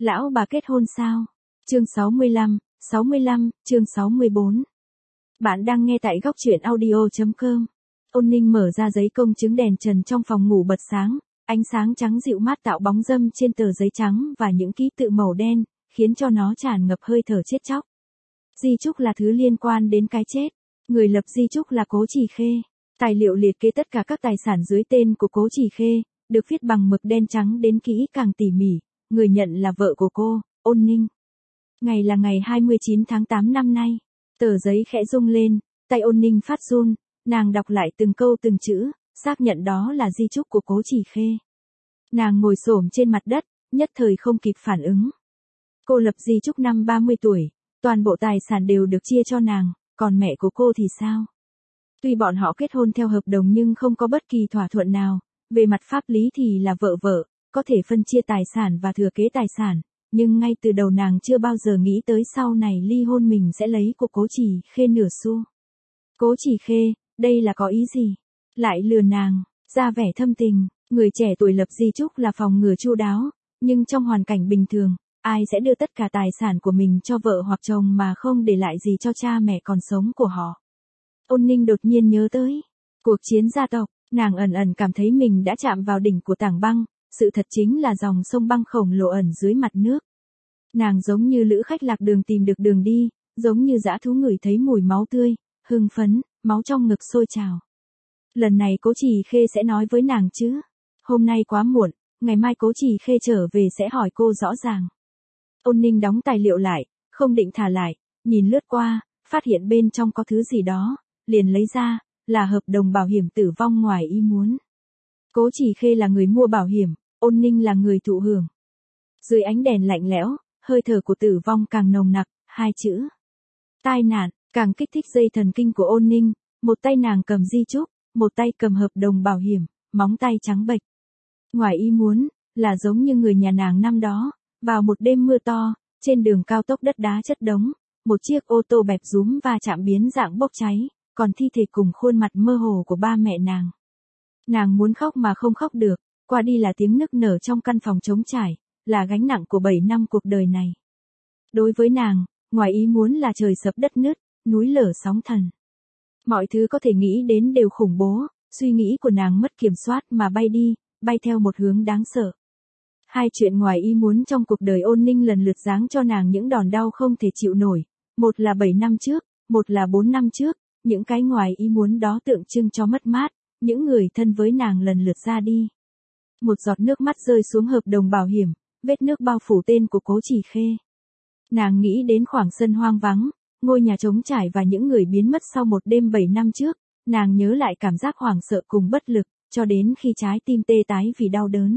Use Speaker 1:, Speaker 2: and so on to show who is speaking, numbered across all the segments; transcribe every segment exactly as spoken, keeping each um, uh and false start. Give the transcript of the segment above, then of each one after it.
Speaker 1: Lão bà kết hôn sao? Chương sáu mươi lăm, sáu mươi lăm, chương sáu mươi bốn. Bạn đang nghe tại góc truyện audio chấm com. Ôn Ninh mở ra giấy công chứng đèn trần trong phòng ngủ bật sáng, ánh sáng trắng dịu mát tạo bóng râm trên tờ giấy trắng và những ký tự màu đen, khiến cho nó tràn ngập hơi thở chết chóc. Di chúc là thứ liên quan đến cái chết. Người lập di chúc là Cố Chỉ Khê. Tài liệu liệt kê tất cả các tài sản dưới tên của Cố Chỉ Khê, được viết bằng mực đen trắng đến kỹ càng tỉ mỉ. Người nhận là vợ của cô, Ôn Ninh. Ngày là ngày hai mươi chín tháng tám năm nay. Tờ giấy khẽ rung lên, tay Ôn Ninh phát run, nàng đọc lại từng câu từng chữ, xác nhận đó là di chúc của Cố Chỉ Khê. Nàng ngồi xổm trên mặt đất, nhất thời không kịp phản ứng. Cô lập di chúc năm ba mươi tuổi, toàn bộ tài sản đều được chia cho nàng, còn mẹ của cô thì sao? Tuy bọn họ kết hôn theo hợp đồng nhưng không có bất kỳ thỏa thuận nào, về mặt pháp lý thì là vợ vợ, có thể phân chia tài sản và thừa kế tài sản, nhưng ngay từ đầu nàng chưa bao giờ nghĩ tới sau này ly hôn mình sẽ lấy của Cố Chỉ Khê nửa xu. Cố Chỉ Khê, đây là có ý gì? Lại lừa nàng, ra vẻ thâm tình, người trẻ tuổi lập di chúc là phòng ngừa chu đáo, nhưng trong hoàn cảnh bình thường, ai sẽ đưa tất cả tài sản của mình cho vợ hoặc chồng mà không để lại gì cho cha mẹ còn sống của họ? Ôn Ninh đột nhiên nhớ tới cuộc chiến gia tộc, nàng ẩn ẩn cảm thấy mình đã chạm vào đỉnh của tảng băng, sự thật chính là dòng sông băng khổng lồ ẩn dưới mặt nước. Nàng giống như lữ khách lạc đường tìm được đường đi, giống như dã thú ngửi thấy mùi máu tươi, hưng phấn, máu trong ngực sôi trào. Lần này Cố Chỉ Khê sẽ nói với nàng chứ? Hôm nay quá muộn, ngày mai Cố Chỉ Khê trở về sẽ hỏi cô rõ ràng. Ôn Ninh đóng tài liệu lại, không định thả lại, nhìn lướt qua, phát hiện bên trong có thứ gì đó, liền lấy ra, là hợp đồng bảo hiểm tử vong ngoài ý muốn. Cố Chỉ Khê là người mua bảo hiểm, Ôn Ninh là người thụ hưởng. Dưới ánh đèn lạnh lẽo, hơi thở của tử vong càng nồng nặc, hai chữ tai nạn càng kích thích dây thần kinh của Ôn Ninh, một tay nàng cầm di chúc, một tay cầm hợp đồng bảo hiểm, móng tay trắng bệch. Ngoài ý muốn, là giống như người nhà nàng năm đó, vào một đêm mưa to, trên đường cao tốc đất đá chất đống, một chiếc ô tô bẹp rúm và chạm biến dạng bốc cháy, còn thi thể cùng khuôn mặt mơ hồ của ba mẹ nàng. Nàng muốn khóc mà không khóc được, qua đi là tiếng nức nở trong căn phòng trống trải, là gánh nặng của bảy năm cuộc đời này. Đối với nàng, ngoài ý muốn là trời sập đất nứt, núi lở sóng thần. Mọi thứ có thể nghĩ đến đều khủng bố, suy nghĩ của nàng mất kiểm soát mà bay đi, bay theo một hướng đáng sợ. Hai chuyện ngoài ý muốn trong cuộc đời Ôn Ninh lần lượt giáng cho nàng những đòn đau không thể chịu nổi, một là bảy năm trước, một là bốn năm trước, những cái ngoài ý muốn đó tượng trưng cho mất mát, những người thân với nàng lần lượt ra đi. Một giọt nước mắt rơi xuống hợp đồng bảo hiểm, vết nước bao phủ tên của Cố Chỉ Khê. Nàng nghĩ đến khoảng sân hoang vắng, ngôi nhà trống trải và những người biến mất sau một đêm bảy năm trước, nàng nhớ lại cảm giác hoảng sợ cùng bất lực, cho đến khi trái tim tê tái vì đau đớn.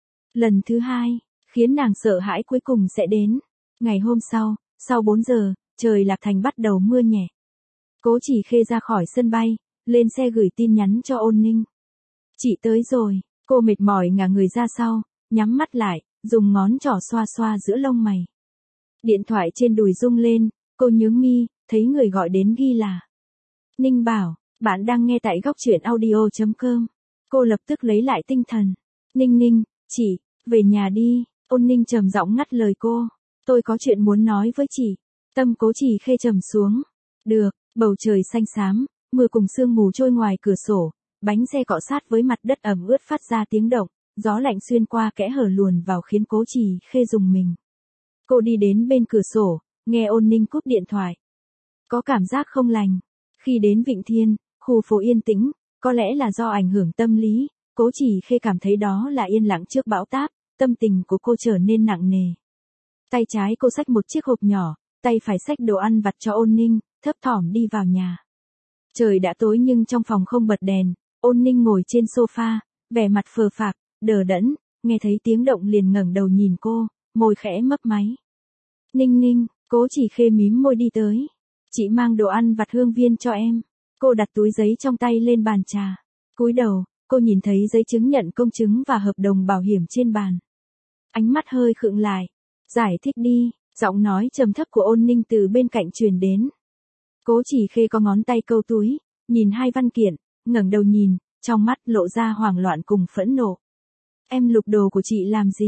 Speaker 1: Lần thứ hai, khiến nàng sợ hãi cuối cùng sẽ đến. Ngày hôm sau, sau bốn giờ, trời Lạc Thành bắt đầu mưa nhẹ. Cố Chỉ Khê ra khỏi sân bay, lên xe gửi tin nhắn cho Ôn Ninh. Chị tới rồi, cô mệt mỏi ngả người ra sau, nhắm mắt lại, dùng ngón trỏ xoa xoa giữa lông mày. Điện thoại trên đùi rung lên, cô nhướng mi, thấy người gọi đến ghi là Ninh Bảo, bạn đang nghe tại góc truyện audio chấm com. Cô lập tức lấy lại tinh thần. Ninh Ninh, chị, về nhà đi. Ôn Ninh trầm giọng ngắt lời cô. Tôi có chuyện muốn nói với chị. Tâm Cố Chỉ Khê trầm xuống. Được, bầu trời xanh xám, mưa cùng sương mù trôi ngoài cửa sổ, bánh xe cọ sát với mặt đất ẩm ướt phát ra tiếng động, gió lạnh xuyên qua kẽ hở luồn vào khiến Cố Chỉ Khê rùng mình. Cô đi đến bên cửa sổ, nghe Ôn Ninh cúp điện thoại. Có cảm giác không lành. Khi đến Vịnh Thiên, khu phố yên tĩnh, có lẽ là do ảnh hưởng tâm lý, Cố Chỉ Khê cảm thấy đó là yên lặng trước bão táp, tâm tình của cô trở nên nặng nề. Tay trái cô xách một chiếc hộp nhỏ, tay phải xách đồ ăn vặt cho Ôn Ninh, thấp thỏm đi vào nhà. Trời đã tối nhưng trong phòng không bật đèn, Ôn Ninh ngồi trên sofa, vẻ mặt phờ phạc, đờ đẫn, nghe thấy tiếng động liền ngẩng đầu nhìn cô, môi khẽ mấp máy. Ninh Ninh, Cố Chỉ Khê mím môi đi tới. Chị mang đồ ăn vặt Hương Viên cho em. Cô đặt túi giấy trong tay lên bàn trà. Cúi đầu, cô nhìn thấy giấy chứng nhận công chứng và hợp đồng bảo hiểm trên bàn. Ánh mắt hơi khựng lại. Giải thích đi, giọng nói trầm thấp của Ôn Ninh từ bên cạnh truyền đến. Cố Chỉ Khê có ngón tay câu túi, nhìn hai văn kiện, ngẩng đầu nhìn, trong mắt lộ ra hoảng loạn cùng phẫn nộ. Em lục đồ của chị làm gì?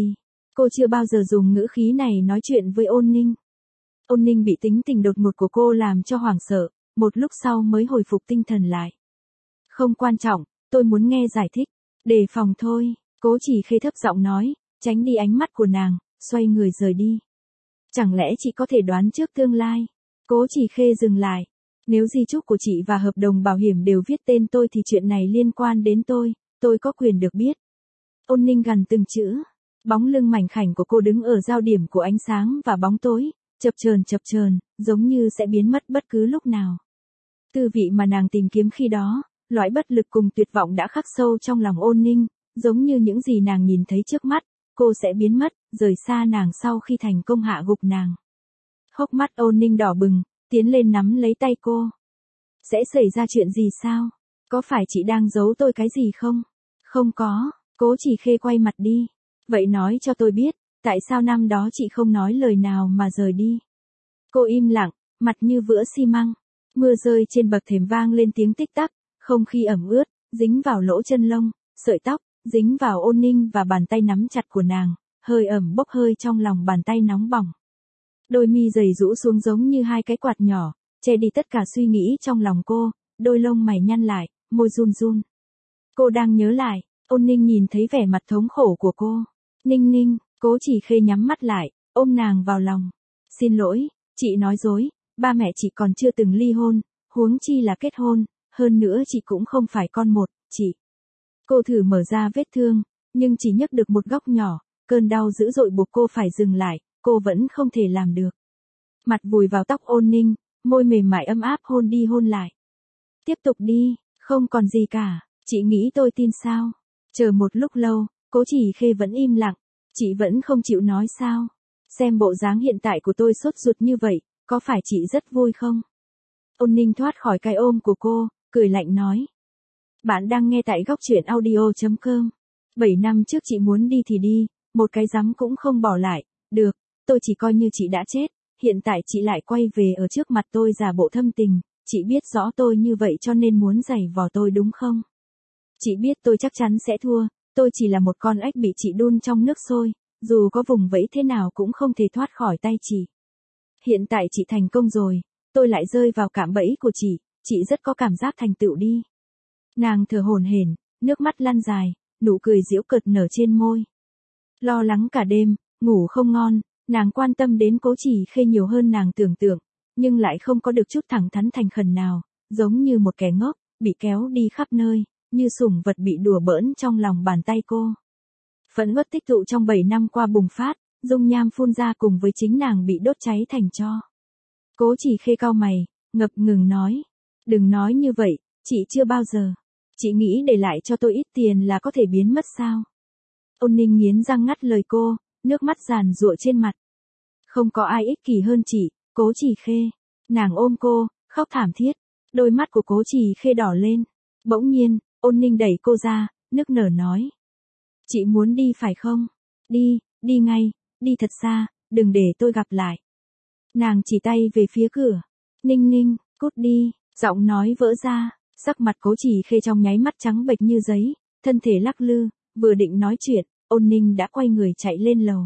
Speaker 1: Cô chưa bao giờ dùng ngữ khí này nói chuyện với Ôn Ninh. Ôn Ninh bị tính tình đột ngột của cô làm cho hoảng sợ, một lúc sau mới hồi phục tinh thần lại. Không quan trọng, tôi muốn nghe giải thích. Đề phòng thôi, Cố Chỉ Khê thấp giọng nói, tránh đi ánh mắt của nàng, xoay người rời đi. Chẳng lẽ chị có thể đoán trước tương lai? Cố Chỉ Khê dừng lại. Nếu di chúc của chị và hợp đồng bảo hiểm đều viết tên tôi thì chuyện này liên quan đến tôi, tôi có quyền được biết. Ôn Ninh gằn từng chữ. Bóng lưng mảnh khảnh của cô đứng ở giao điểm của ánh sáng và bóng tối, chập chờn chập chờn, giống như sẽ biến mất bất cứ lúc nào. Tư vị mà nàng tìm kiếm khi đó, loại bất lực cùng tuyệt vọng đã khắc sâu trong lòng Ôn Ninh, giống như những gì nàng nhìn thấy trước mắt, cô sẽ biến mất, rời xa nàng sau khi thành công hạ gục nàng. Hốc mắt Ôn Ninh đỏ bừng, tiến lên nắm lấy tay cô. Sẽ xảy ra chuyện gì sao? Có phải chị đang giấu tôi cái gì không? Không có, Cố Chỉ Khê quay mặt đi. Vậy nói cho tôi biết, tại sao năm đó chị không nói lời nào mà rời đi? Cô im lặng, mặt như vữa xi măng. Mưa rơi trên bậc thềm vang lên tiếng tích tắc, không khí ẩm ướt, dính vào lỗ chân lông, sợi tóc, dính vào Ôn Ninh và bàn tay nắm chặt của nàng, hơi ẩm bốc hơi trong lòng bàn tay nóng bỏng. Đôi mi dày rũ xuống giống như hai cái quạt nhỏ, che đi tất cả suy nghĩ trong lòng cô, đôi lông mày nhăn lại, môi run run. Cô đang nhớ lại, Ôn Ninh nhìn thấy vẻ mặt thống khổ của cô. Ninh Ninh, Cố Chỉ Khê nhắm mắt lại, ôm nàng vào lòng. Xin lỗi, chị nói dối, ba mẹ chị còn chưa từng ly hôn, huống chi là kết hôn, hơn nữa chị cũng không phải con một, chị. Cô thử mở ra vết thương, nhưng chỉ nhấc được một góc nhỏ, cơn đau dữ dội buộc cô phải dừng lại, cô vẫn không thể làm được. Mặt vùi vào tóc Ôn Ninh, môi mềm mại ấm áp hôn đi hôn lại. Tiếp tục đi, không còn gì cả, chị nghĩ tôi tin sao? Chờ một lúc lâu, Cố Chỉ Khê vẫn im lặng, chị vẫn không chịu nói sao? Xem bộ dáng hiện tại của tôi sốt ruột như vậy, có phải chị rất vui không? Ôn Ninh thoát khỏi cái ôm của cô, cười lạnh nói. Bạn đang nghe tại góc truyện audio chấm com. Bảy năm trước chị muốn đi thì đi, một cái rắm cũng không bỏ lại, được, tôi chỉ coi như chị đã chết, hiện tại chị lại quay về ở trước mặt tôi giả bộ thâm tình, chị biết rõ tôi như vậy cho nên muốn giày vò tôi đúng không? Chị biết tôi chắc chắn sẽ thua, tôi chỉ là một con ếch bị chị đun trong nước sôi, dù có vùng vẫy thế nào cũng không thể thoát khỏi tay chị. Hiện tại chị thành công rồi, tôi lại rơi vào cạm bẫy của chị, chị rất có cảm giác thành tựu đi. Nàng thở hổn hển, nước mắt lăn dài, nụ cười giễu cợt nở trên môi. Lo lắng cả đêm, ngủ không ngon, nàng quan tâm đến Cố Chỉ Khê nhiều hơn nàng tưởng tượng, nhưng lại không có được chút thẳng thắn thành khẩn nào, giống như một kẻ ngốc, bị kéo đi khắp nơi, như sủng vật bị đùa bỡn trong lòng bàn tay cô. Phẫn uất tích tụ trong bảy năm qua bùng phát, dung nham phun ra cùng với chính nàng bị đốt cháy thành tro. Cố Chỉ Khê cau mày, ngập ngừng nói, đừng nói như vậy, chị chưa bao giờ. Chị nghĩ để lại cho tôi ít tiền là có thể biến mất sao? Ôn Ninh nghiến răng ngắt lời cô, nước mắt giàn giụa trên mặt. Không có ai ích kỷ hơn chị, Cố Chỉ Khê. Nàng ôm cô, khóc thảm thiết. Đôi mắt của Cố Chỉ Khê đỏ lên. Bỗng nhiên, Ôn Ninh đẩy cô ra, nức nở nói. Chị muốn đi phải không? Đi, đi ngay, đi thật xa, đừng để tôi gặp lại. Nàng chỉ tay về phía cửa. Ninh Ninh, cút đi, giọng nói vỡ ra. Sắc mặt Cố Chỉ Khê trong nháy mắt trắng bệch như giấy, thân thể lắc lư, vừa định nói chuyện, Ôn Ninh đã quay người chạy lên lầu.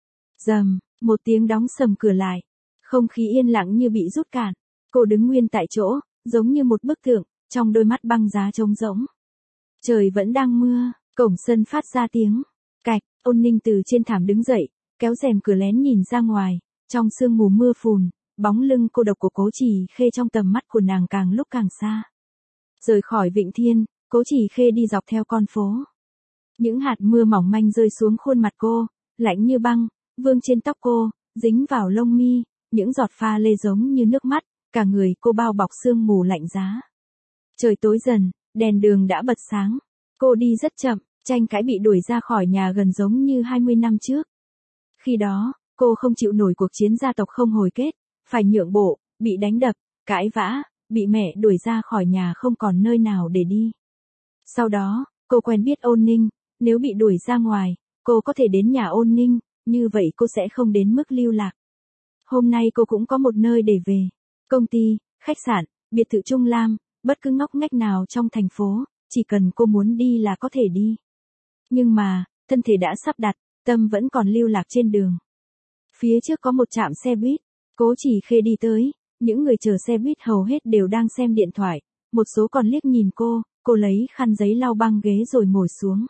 Speaker 1: Rầm, một tiếng đóng sầm cửa lại, không khí yên lặng như bị rút cạn, cô đứng nguyên tại chỗ, giống như một bức tượng, trong đôi mắt băng giá trống rỗng. Trời vẫn đang mưa, cổng sân phát ra tiếng cạch, Ôn Ninh từ trên thảm đứng dậy, kéo rèm cửa lén nhìn ra ngoài, trong sương mù mưa phùn, bóng lưng cô độc của Cố Chỉ Khê trong tầm mắt của nàng càng lúc càng xa. Rời khỏi Vịnh Thiên, Cố Chỉ Khê đi dọc theo con phố. Những hạt mưa mỏng manh rơi xuống khuôn mặt cô, lạnh như băng, vương trên tóc cô, dính vào lông mi, những giọt pha lê giống như nước mắt, cả người cô bao bọc sương mù lạnh giá. Trời tối dần, đèn đường đã bật sáng. Cô đi rất chậm, tranh cãi bị đuổi ra khỏi nhà gần giống như hai mươi năm trước. Khi đó, cô không chịu nổi cuộc chiến gia tộc không hồi kết, phải nhượng bộ, bị đánh đập, cãi vã, bị mẹ đuổi ra khỏi nhà không còn nơi nào để đi. Sau đó, cô quen biết Ôn Ninh, nếu bị đuổi ra ngoài, cô có thể đến nhà Ôn Ninh, như vậy cô sẽ không đến mức lưu lạc. Hôm nay cô cũng có một nơi để về. Công ty, khách sạn, biệt thự Trung Lam, bất cứ ngóc ngách nào trong thành phố, chỉ cần cô muốn đi là có thể đi. Nhưng mà, thân thể đã sắp đặt, tâm vẫn còn lưu lạc trên đường. Phía trước có một trạm xe buýt, Cố Chỉ Khê đi tới, những người chờ xe buýt hầu hết đều đang xem điện thoại, một số còn liếc nhìn cô, cô lấy khăn giấy lau băng ghế rồi ngồi xuống.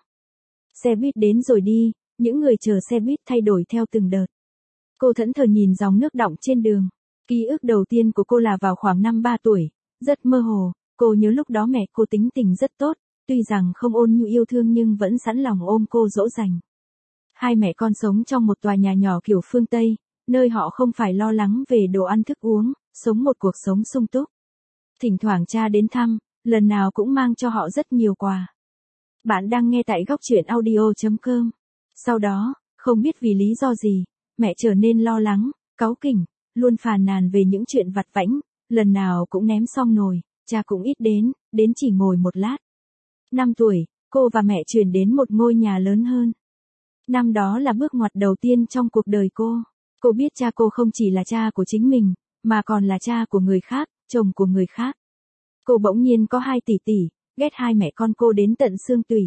Speaker 1: Xe buýt đến rồi đi, những người chờ xe buýt thay đổi theo từng đợt. Cô thẫn thờ nhìn dòng nước đọng trên đường. Ký ức đầu tiên của cô là vào khoảng năm ba tuổi, rất mơ hồ, cô nhớ lúc đó mẹ cô tính tình rất tốt, tuy rằng không ôn nhu yêu thương nhưng vẫn sẵn lòng ôm cô dỗ dành. Hai mẹ con sống trong một tòa nhà nhỏ kiểu phương Tây, nơi họ không phải lo lắng về đồ ăn thức uống, sống một cuộc sống sung túc. Thỉnh thoảng cha đến thăm, lần nào cũng mang cho họ rất nhiều quà. Bạn đang nghe tại góc truyện audio chấm com. Sau đó, không biết vì lý do gì, mẹ trở nên lo lắng, cáu kỉnh, luôn phàn nàn về những chuyện vặt vãnh, lần nào cũng ném xong nồi, cha cũng ít đến, đến chỉ ngồi một lát. Năm tuổi, cô và mẹ chuyển đến một ngôi nhà lớn hơn. Năm đó là bước ngoặt đầu tiên trong cuộc đời cô. Cô biết cha cô không chỉ là cha của chính mình, mà còn là cha của người khác, chồng của người khác. Cô bỗng nhiên có hai tỷ tỷ, ghét hai mẹ con cô đến tận xương tủy.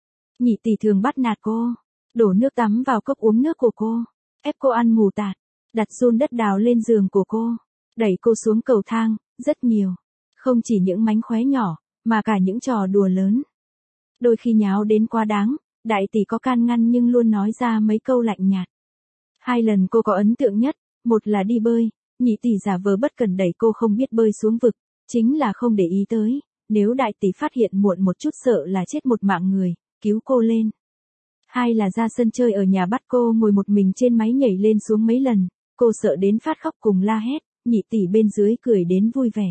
Speaker 1: Nhị tỷ thường bắt nạt cô, đổ nước tắm vào cốc uống nước của cô, ép cô ăn mù tạt, đặt giun đất đào lên giường của cô, đẩy cô xuống cầu thang, rất nhiều. Không chỉ những mánh khóe nhỏ, mà cả những trò đùa lớn. Đôi khi nháo đến quá đáng, đại tỷ có can ngăn nhưng luôn nói ra mấy câu lạnh nhạt. Hai lần cô có ấn tượng nhất, một là đi bơi, nhị tỷ giả vờ bất cẩn đẩy cô không biết bơi xuống vực, chính là không để ý tới, nếu đại tỷ phát hiện muộn một chút sợ là chết một mạng người, cứu cô lên. Hai là ra sân chơi ở nhà bắt cô ngồi một mình trên máy nhảy lên xuống mấy lần, cô sợ đến phát khóc cùng la hét, nhị tỷ bên dưới cười đến vui vẻ.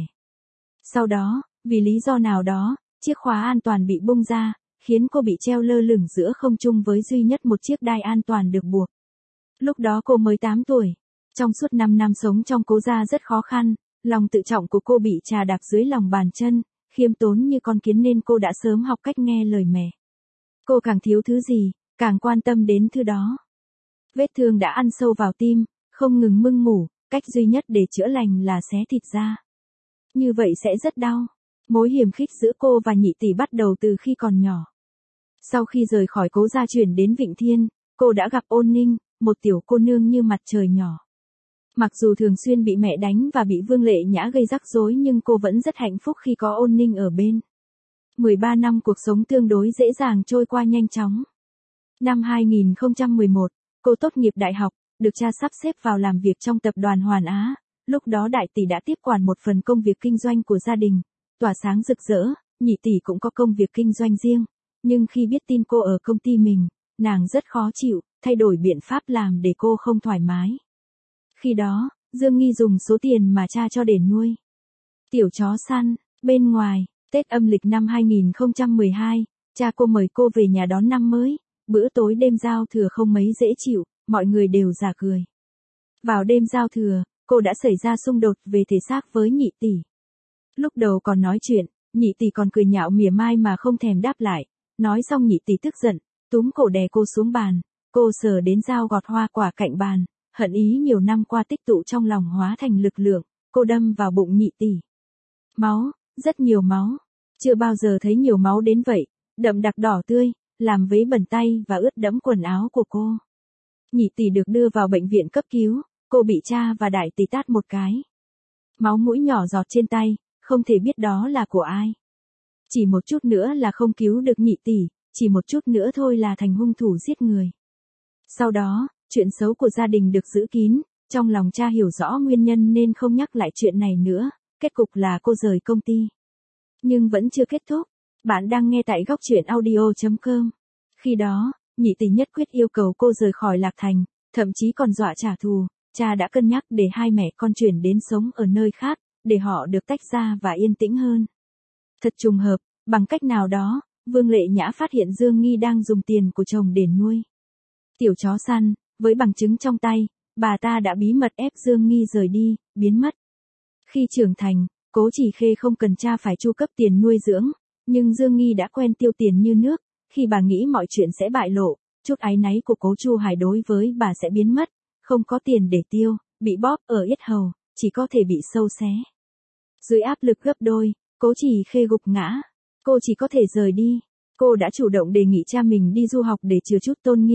Speaker 1: Sau đó, vì lý do nào đó, chiếc khóa an toàn bị bung ra, khiến cô bị treo lơ lửng giữa không trung với duy nhất một chiếc đai an toàn được buộc. Lúc đó cô mới tám tuổi. Trong suốt năm năm sống trong cố gia rất khó khăn, lòng tự trọng của cô bị chà đạp dưới lòng bàn chân, khiêm tốn như con kiến nên cô đã sớm học cách nghe lời mẹ. Cô càng thiếu thứ gì, càng quan tâm đến thứ đó. Vết thương đã ăn sâu vào tim, không ngừng mưng mủ, cách duy nhất để chữa lành là xé thịt ra. Như vậy sẽ rất đau. Mối hiềm khích giữa cô và nhị tỷ bắt đầu từ khi còn nhỏ. Sau khi rời khỏi cố gia chuyển đến Vịnh Thiên, cô đã gặp Ôn Ninh, một tiểu cô nương như mặt trời nhỏ. Mặc dù thường xuyên bị mẹ đánh và bị Vương Lệ Nhã gây rắc rối nhưng cô vẫn rất hạnh phúc khi có Ôn Ninh ở bên. mười ba năm cuộc sống tương đối dễ dàng trôi qua nhanh chóng. Năm hai nghìn không trăm mười một, cô tốt nghiệp đại học, được cha sắp xếp vào làm việc trong tập đoàn Hoàn Á. Lúc đó đại tỷ đã tiếp quản một phần công việc kinh doanh của gia đình, tỏa sáng rực rỡ, nhị tỷ cũng có công việc kinh doanh riêng. Nhưng khi biết tin cô ở công ty mình, nàng rất khó chịu, thay đổi biện pháp làm để cô không thoải mái. Khi đó, Dương Nghi dùng số tiền mà cha cho để nuôi tiểu chó săn. Bên ngoài, Tết âm lịch năm hai nghìn không trăm mười hai, cha cô mời cô về nhà đón năm mới. Bữa tối đêm giao thừa không mấy dễ chịu, mọi người đều rả cười. Vào đêm giao thừa, cô đã xảy ra xung đột về thể xác với nhị tỷ. Lúc đầu còn nói chuyện, nhị tỷ còn cười nhạo mỉa mai mà không thèm đáp lại. Nói xong nhị tỷ tức giận, túm cổ đè cô xuống bàn. Cô sờ đến dao gọt hoa quả cạnh bàn, hận ý nhiều năm qua tích tụ trong lòng hóa thành lực lượng, cô đâm vào bụng nhị tỷ. Máu, rất nhiều máu. Chưa bao giờ thấy nhiều máu đến vậy, đậm đặc đỏ tươi, làm vấy bẩn tay và ướt đẫm quần áo của cô. Nhị tỷ được đưa vào bệnh viện cấp cứu, cô bị cha và đại tỷ tát một cái. Máu mũi nhỏ giọt trên tay, không thể biết đó là của ai. Chỉ một chút nữa là không cứu được nhị tỷ, chỉ một chút nữa thôi là thành hung thủ giết người. Sau đó, chuyện xấu của gia đình được giữ kín, trong lòng cha hiểu rõ nguyên nhân nên không nhắc lại chuyện này nữa, kết cục là cô rời công ty. Nhưng vẫn chưa kết thúc, bạn đang nghe tại góc truyện audio chấm com. Khi đó, nhị tỷ nhất quyết yêu cầu cô rời khỏi Lạc Thành, thậm chí còn dọa trả thù, cha đã cân nhắc để hai mẹ con chuyển đến sống ở nơi khác, để họ được tách ra và yên tĩnh hơn. Thật trùng hợp, bằng cách nào đó, Vương Lệ Nhã phát hiện Dương Nghi đang dùng tiền của chồng để nuôi tiểu chó săn, với bằng chứng trong tay, bà ta đã bí mật ép Dương Nghi rời đi, biến mất. Khi trưởng thành, Cố Chỉ Khê không cần cha phải chu cấp tiền nuôi dưỡng, nhưng Dương Nghi đã quen tiêu tiền như nước, khi bà nghĩ mọi chuyện sẽ bại lộ, chút áy náy của Cố Chu Hải đối với bà sẽ biến mất, không có tiền để tiêu, bị bóp ở yết hầu, chỉ có thể bị sâu xé. Dưới áp lực gấp đôi, Cố Chỉ Khê gục ngã, cô chỉ có thể rời đi. Cô đã chủ động đề nghị cha mình đi du học để chừa chút tôn nghiêm,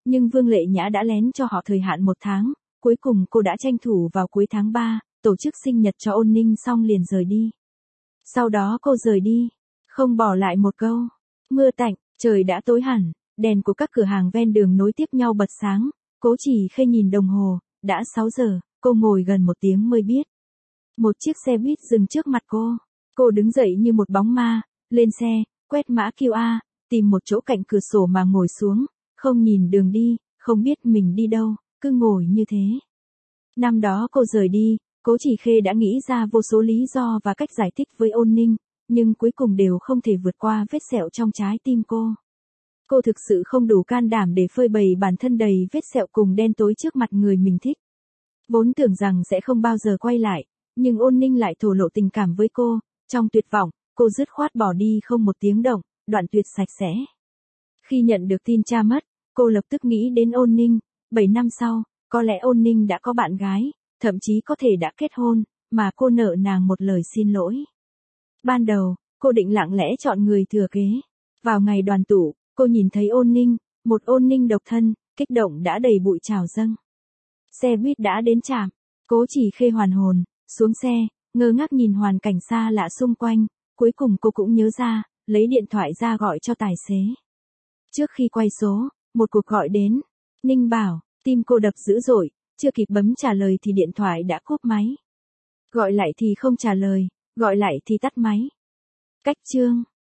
Speaker 1: Nhưng Vương Lệ Nhã đã lén cho họ thời hạn một tháng, cuối cùng cô đã tranh thủ vào cuối tháng ba, tổ chức sinh nhật cho Ôn Ninh xong liền rời đi. Sau đó cô rời đi, không bỏ lại một câu. Mưa tạnh, trời đã tối hẳn, đèn của các cửa hàng ven đường nối tiếp nhau bật sáng, Cố Chỉ Khê nhìn đồng hồ, đã sáu giờ, cô ngồi gần một tiếng mới biết. Một chiếc xe buýt dừng trước mặt cô, cô đứng dậy như một bóng ma, lên xe, quét mã quy rờ, tìm một chỗ cạnh cửa sổ mà ngồi xuống, không nhìn đường đi, không biết mình đi đâu, cứ ngồi như thế. Năm đó cô rời đi, Cố Chỉ Khê đã nghĩ ra vô số lý do và cách giải thích với Ôn Ninh, nhưng cuối cùng đều không thể vượt qua vết sẹo trong trái tim cô. Cô thực sự không đủ can đảm để phơi bày bản thân đầy vết sẹo cùng đen tối trước mặt người mình thích. Vốn tưởng rằng sẽ không bao giờ quay lại, nhưng Ôn Ninh lại thổ lộ tình cảm với cô, trong tuyệt vọng, cô dứt khoát bỏ đi không một tiếng động, đoạn tuyệt sạch sẽ. Khi nhận được tin cha mất, cô lập tức nghĩ đến Ôn Ninh, bảy năm sau, có lẽ Ôn Ninh đã có bạn gái, thậm chí có thể đã kết hôn, mà cô nợ nàng một lời xin lỗi. Ban đầu, cô định lặng lẽ chọn người thừa kế. Vào ngày đoàn tụ, cô nhìn thấy Ôn Ninh, một Ôn Ninh độc thân, kích động đã đầy bụi trào dâng. Xe buýt đã đến trạm, Cố Chỉ Khê hoàn hồn, xuống xe, ngơ ngác nhìn hoàn cảnh xa lạ xung quanh, cuối cùng cô cũng nhớ ra, lấy điện thoại ra gọi cho tài xế. Trước khi quay số, một cuộc gọi đến, Ninh bảo, tim cô đập dữ dội, chưa kịp bấm trả lời thì điện thoại đã cúp máy. Gọi lại thì không trả lời, gọi lại thì tắt máy. Cách chương